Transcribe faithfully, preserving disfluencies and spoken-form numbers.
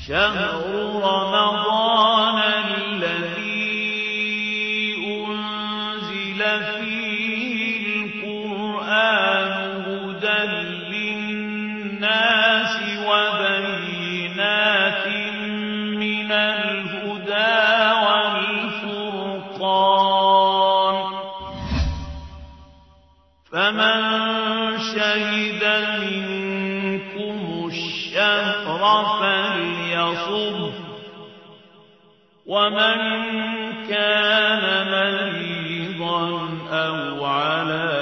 شهر رمضان الذي أنزل فيه القرآن هدى للناس وبينات من الهدى والفرقان فمن شهد منكم الشهر فليصمه ومن كان مريضا أو على